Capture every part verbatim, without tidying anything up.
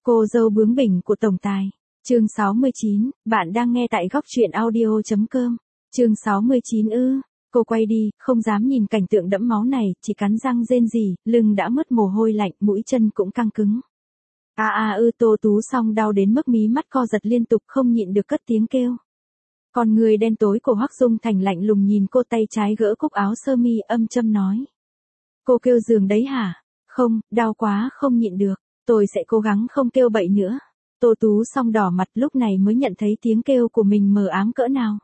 Cô dâu bướng bỉnh của tổng tài. Chương sáu mươi chín, bạn đang nghe tại góc truyện audio chấm com. Chương sáu mươi chín ư, cô quay đi, không dám nhìn cảnh tượng đẫm máu này, chỉ cắn răng rên rỉ, lưng đã mướt mồ hôi lạnh, mũi chân cũng căng cứng. A a ư Tô Tú Song đau đến mức mí mắt co giật liên tục không nhịn được cất tiếng kêu. Con người đen tối của Hoắc Dung Thành lạnh lùng nhìn cô, tay trái gỡ cúc áo sơ mi âm châm nói. Cô kêu giường đấy hả? Không, đau quá không nhịn được, tôi sẽ cố gắng không kêu bậy nữa. Tô Tú Song đỏ mặt lúc này mới nhận thấy tiếng kêu của mình mờ ám cỡ nào.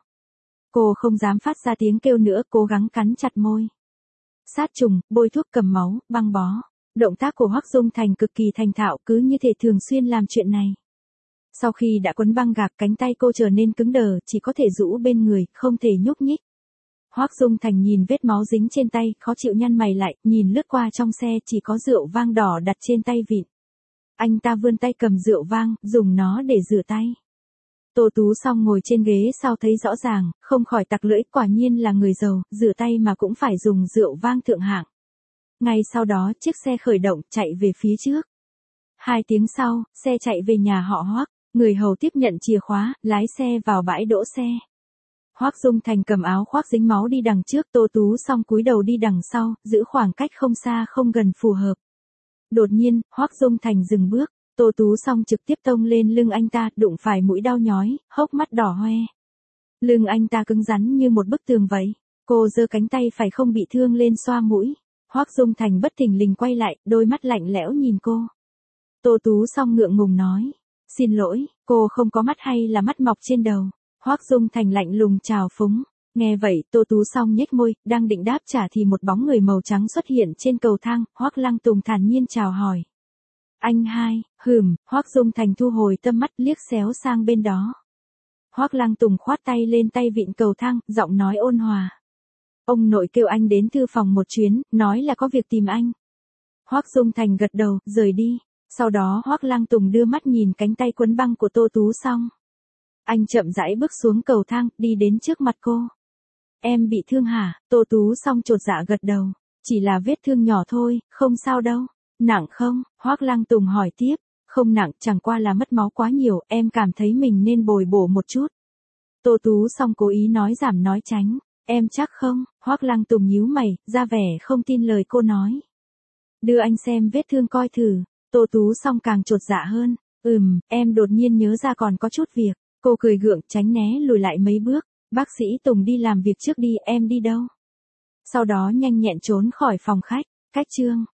Cô không dám phát ra tiếng kêu nữa, cố gắng cắn chặt môi. Sát trùng, bôi thuốc cầm máu, băng bó. Động tác của Hoắc Dung Thành cực kỳ thành thạo, cứ như thể thường xuyên làm chuyện này. Sau khi đã quấn băng gạc, cánh tay cô trở nên cứng đờ, chỉ có thể rũ bên người, không thể nhúc nhích. Hoắc Dung Thành nhìn vết máu dính trên tay, khó chịu nhăn mày lại, nhìn lướt qua trong xe chỉ có rượu vang đỏ đặt trên tay vịn. Anh ta vươn tay cầm rượu vang, dùng nó để rửa tay. Tô Tú Song ngồi trên ghế sau thấy rõ ràng, không khỏi tặc lưỡi, quả nhiên là người giàu, rửa tay mà cũng phải dùng rượu vang thượng hạng. Ngay sau đó chiếc xe khởi động, chạy về phía trước. Hai tiếng sau, xe chạy về nhà họ Hoắc, người hầu tiếp nhận chìa khóa, lái xe vào bãi đỗ xe. Hoắc Dung Thành cầm áo khoác dính máu đi đằng trước, Tô Tú Song cúi đầu đi đằng sau, giữ khoảng cách không xa không gần phù hợp. Đột nhiên, Hoắc Dung Thành dừng bước, Tô Tú Song trực tiếp tông lên lưng anh ta, đụng phải mũi đau nhói, hốc mắt đỏ hoe. Lưng anh ta cứng rắn như một bức tường vậy. Cô giơ cánh tay phải không bị thương lên xoa mũi. Hoắc Dung Thành bất thình lình quay lại, đôi mắt lạnh lẽo nhìn cô. Tô Tú Song ngượng ngùng nói, xin lỗi, cô không có mắt hay là mắt mọc trên đầu? Hoắc Dung Thành lạnh lùng chào phúng. Nghe vậy, Tô Tú Song nhếch môi, đang định đáp trả thì một bóng người màu trắng xuất hiện trên cầu thang, Hoắc Lăng Tùng thản nhiên chào hỏi. Anh hai, hừm, Hoắc Dung Thành thu hồi tâm mắt liếc xéo sang bên đó. Hoắc Lăng Tùng khoát tay lên tay vịn cầu thang, giọng nói ôn hòa. Ông nội kêu anh đến thư phòng một chuyến, nói là có việc tìm anh. Hoắc Dung Thành gật đầu, rời đi. Sau đó Hoắc Lăng Tùng đưa mắt nhìn cánh tay quấn băng của Tô Tú Song. Anh chậm rãi bước xuống cầu thang, đi đến trước mặt cô. Em bị thương hả? Tô Tú Song chột dạ gật đầu. Chỉ là vết thương nhỏ thôi, không sao đâu. Nặng không? Hoắc Lăng Tùng hỏi tiếp. Không nặng, chẳng qua là mất máu quá nhiều, em cảm thấy mình nên bồi bổ một chút. Tô Tú Song cố ý nói giảm nói tránh. Em chắc không? Hoắc Lăng Tùng nhíu mày, ra vẻ không tin lời cô nói. Đưa anh xem vết thương coi thử. Tô Tú Song càng chột dạ hơn. Ừm, em đột nhiên nhớ ra còn có chút việc. Cô cười gượng, tránh né lùi lại mấy bước. Bác sĩ Tùng đi làm việc trước đi, em đi đâu? Sau đó nhanh nhẹn trốn khỏi phòng khách. Cách chương